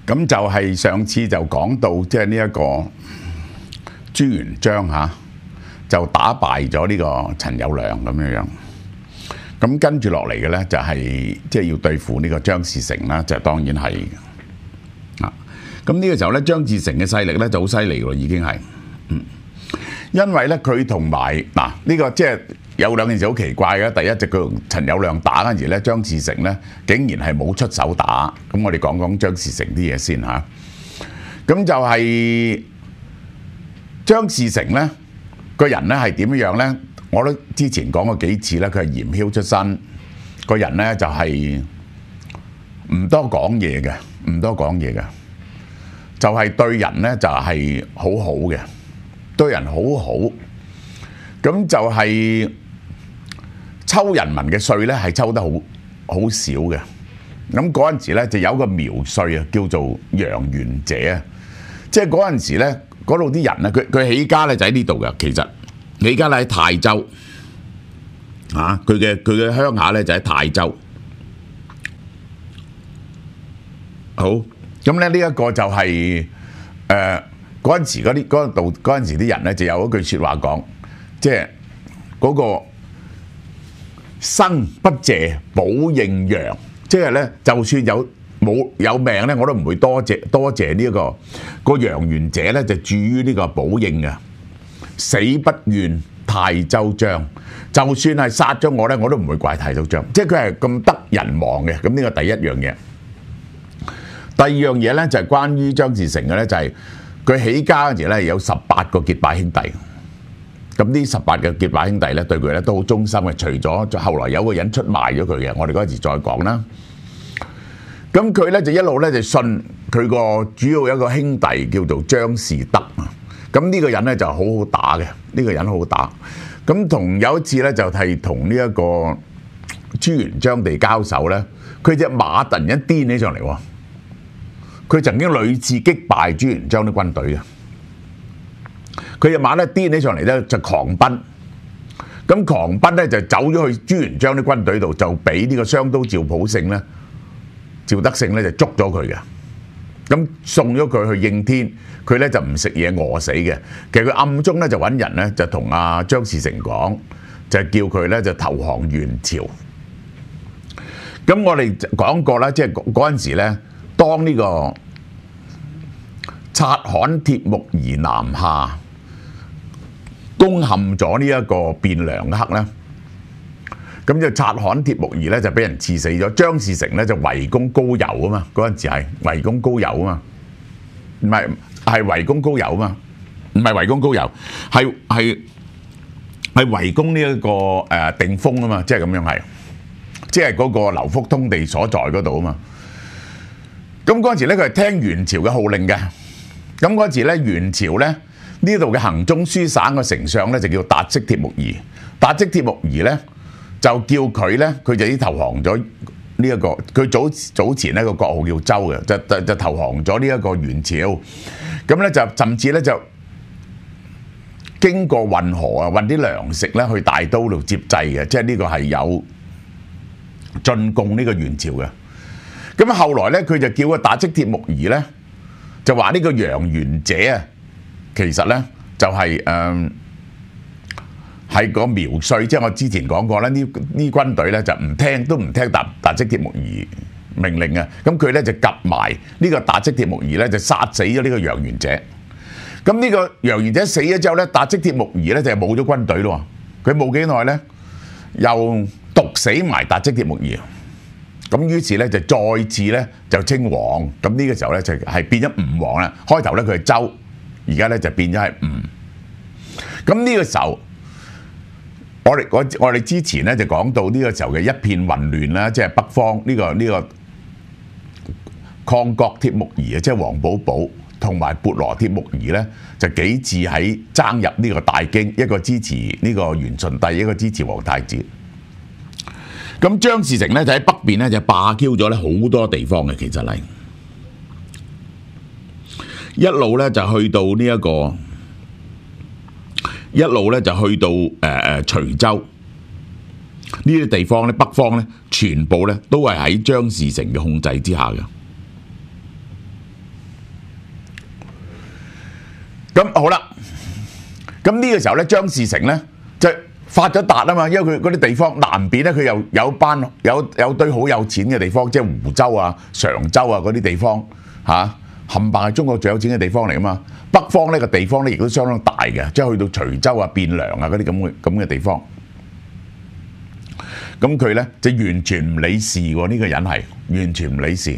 咁就係上次就講到即係呢一個朱元璋就打敗咗呢個陳友諒咁樣樣。咁跟住落嚟嘅咧就係即係要對付呢個張士誠啦，就當然係咁呢個時候咧，張士誠嘅勢力咧就好犀利喎，已經係因為咧佢同埋呢個即係有兩件事好奇怪嘅。第一就佢同陳友諒打嗰陣時咧，張士誠咧竟然係冇出手打。咁我哋講講張士誠啲嘢先嚇。咁就係張士誠咧個人咧係點樣咧？我都之前講過幾次咧，佢係鹽梟出身，個人咧就係唔多講嘢嘅，唔多講嘢嘅，就係對人咧就係好好嘅，對人好好。咁就係抽人民嘅稅咧係抽得好少嘅。咁嗰陣時咧就有個苗稅啊，叫做楊元謝啊。即係嗰陣時咧，嗰度啲人咧，佢起家咧就喺呢度嘅。其實起家咧喺泰州佢嘅鄉下咧就喺泰州。好，咁咧呢一個就係嗰陣時嗰陣時啲人咧就有一句説話講，即係嗰個生不謝保應楊，即係咧就算有命咧，我都唔會多謝呢一個楊元謝咧，就住於呢個保應嘅，死不怨泰州章。就算係殺咗我咧，我都唔會怪泰州章，即係佢係咁得人亡嘅。咁呢個第一樣嘢。第二樣嘢咧就係關於張士誠嘅咧，就係佢起家嗰陣時咧有18個結拜兄弟。咁呢18個結拜兄弟咧對佢咧都好忠心嘅，除咗後來有個人出賣咗佢嘅，我哋嗰陣時再講啦。咁佢咧就一路咧就信佢個主要一個兄弟叫做張士德啊。咁呢個人咧就好好打嘅，呢個人好好打。咁同有一次咧就係同呢一個朱元璋地交手咧，佢隻馬突然間癲起上嚟喎。佢曾經屢次擊敗朱元璋啲軍隊嘅。佢隻馬咧癲起上嚟咧就狂奔。咁狂奔咧就走咗去朱元璋啲軍隊度，就俾呢個雙刀趙普勝咧。趙德勝咧就捉咗佢嘅，咁送咗佢去應天，佢咧就唔食嘢餓死嘅。其實佢暗中咧就揾人咧就同阿張士誠講，就叫佢咧就投降元朝。咁我哋講過啦，即係嗰陣時咧，當呢個察罕帖木兒南下，攻陷咗呢一個汴梁嘅刻咧。咁就察罕帖木兒咧就俾人刺死咗，張士誠咧就圍攻高邮啊嘛，嗰陣時係圍攻高郵啊嘛，唔係圍攻高郵啊嘛，唔係圍攻高郵，係圍攻呢一個定封啊嘛，即係咁樣係，即係嗰個劉福通地所在嗰度啊嘛。咁嗰陣時咧佢係聽元朝嘅號令嘅，咁嗰陣時咧元朝咧呢度嘅行中書省嘅丞相咧就叫達積帖木兒，達積帖木兒咧。就叫佢咧，佢就已經投降咗呢一個。佢早前呢個國號叫周嘅，就投降咗呢一個元朝。咁咧就甚至咧就經過運河啊，運啲糧食咧去大都度接濟嘅，即係呢個係有進貢呢個元朝嘅。咁後來咧，佢就叫個達積帖木兒咧，就話呢個楊元謝啊，其實咧就係係個苗帥，即係我之前講過啦，呢軍隊咧就都唔聽達積帖木兒命令啊，咁佢咧就夾埋呢個達積帖木兒咧就殺死咗呢個楊元謝。咁呢個楊元謝死咗之後咧，達積帖木兒咧就冇咗軍隊咯，佢冇幾耐咧又毒死埋達積帖木兒。咁於是咧就再次咧就稱王，咁呢個時候咧就係變咗吳王啦。開頭咧佢係周，而家咧就變咗係吳。咁呢個時候。我哋之前咧就講到呢個時候嘅一片混亂啦，即係北方呢個抗國帖木兒啊，即係王寶寶同埋鉢羅帖木兒咧，就幾次喺爭入呢個大京，一個支持呢個元順帝，一個支持皇太子。咁張士誠咧就喺北邊咧就霸 Q 咗咧好多地方嘅，其實係一路咧就去到呢一個。一路咧就去到徐州呢啲地方咧，北方咧全部咧都係喺張士誠嘅控制之下嘅。 咁好啦，咁呢個時候咧，張士誠咧就發咗達啊嘛，因為佢嗰啲地方南邊咧，佢又有堆好有錢嘅地方，即係湖州啊、常州啊嗰啲地方嚇，冚唪唥係中國最有錢嘅地方嚟啊嘛。北方呢個地方咧，亦都相當大嘅，即係去到徐州啊、汴梁啊嗰啲咁嘅地方。咁佢咧就完全唔理事喎，呢個人係完全唔理事。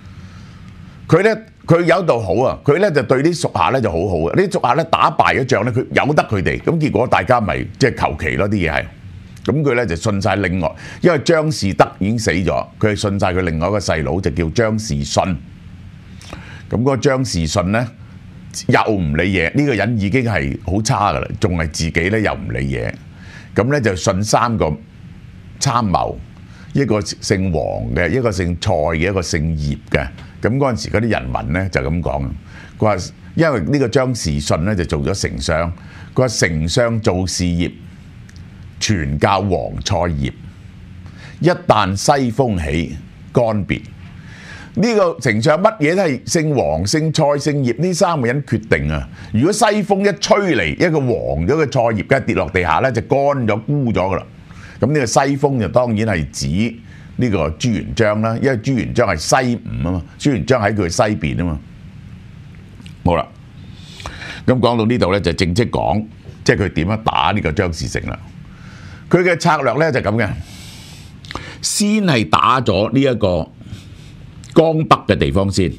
佢有一度好啊，佢咧就對啲屬下咧就好好嘅。啲屬下咧打敗咗仗咧，佢由得佢哋，咁結果大家咪即係求其咯啲嘢係。咁佢咧就信晒另外，因為張士德已經死咗，佢係信晒佢另外一個細佬就叫張士信。咁嗰個張士信咧又唔理嘢，呢個人已經係好差噶啦，仲係自己咧又唔理嘢。咁咧就信3個參謀，一個姓黃嘅，一個姓蔡嘅，一個姓葉嘅。咁嗰陣時嗰啲人民咧就咁講，佢話因為呢個張士信咧就做咗丞相，佢話丞相做事業全靠黃蔡葉，一旦西風起，干別。呢個丞相乜嘢都係姓黃、姓蔡、姓葉呢3個人決定啊！如果西風一吹嚟，一個黃咗嘅蔡葉梗係跌落地下咧，就乾咗、枯咗噶啦。咁呢個西風就當然係指呢個朱元璋啦，因為朱元璋係西吳啊嘛，朱元璋喺佢西邊啊嘛。好啦，咁講到呢度咧，就正式講，即係佢點樣打呢個張士誠啦。佢嘅策略咧就咁嘅，先係打咗呢一個江北嘅地方先，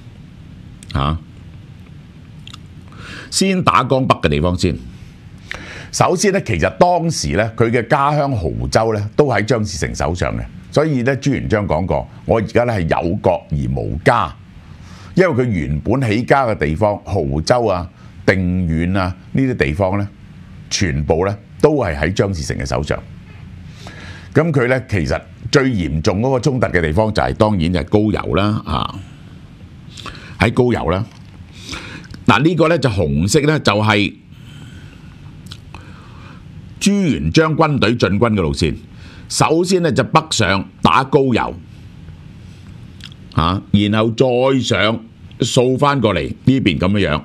先打江北嘅地方先。首先咧，其實當時咧，佢嘅家鄉亳州咧，都喺張士誠手上嘅。所以咧，朱元璋講過，我而家咧係有國而無家，因為佢原本起家嘅地方亳州啊、定遠啊呢啲地方咧，全部咧都係喺張士誠嘅手上。咁佢咧其實最嚴重嗰個衝突嘅地方就係當然就係高郵啦，喺高郵啦。嗱呢個咧就紅色咧就係朱元璋軍隊進軍嘅路線。首先咧就北上打高郵，然後再上掃翻過嚟呢邊咁樣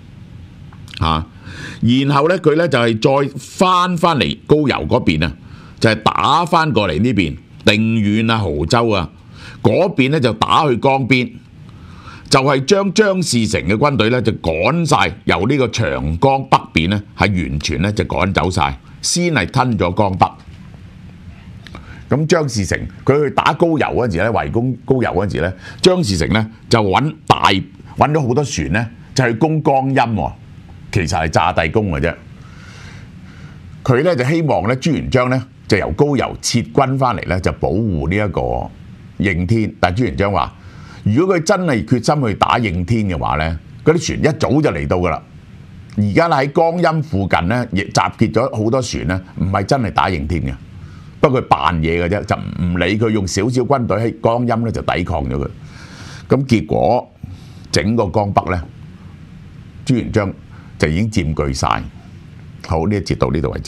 然後咧佢咧就係再翻嚟高郵嗰邊啊，就係打翻過嚟呢邊定遠啊、亳州啊嗰邊咧就打去江邊，就係將張士誠嘅軍隊咧就趕晒由呢個長江北邊咧係完全咧就趕走晒，先係吞咗江北。咁張士誠佢去打高郵嗰陣時咧，圍攻高郵嗰陣時咧，張士誠咧就揾咗好多船咧，就去攻江陰喎。其實係炸帝宮嘅啫。佢咧就希望咧朱元璋咧就由高郵撤軍翻嚟咧，就保護呢一個應天。但係朱元璋話：如果佢真係決心去打應天嘅話咧，嗰啲船一早就嚟到㗎啦。而家喺江陰附近咧，亦集結咗好多船咧，唔係真係打應天嘅。不過佢扮嘢嘅啫，就唔理佢，用少少軍隊喺江陰咧就抵抗咗佢。咁結果整個江北咧，朱元璋就已經佔據晒。好，呢一節到呢度為止。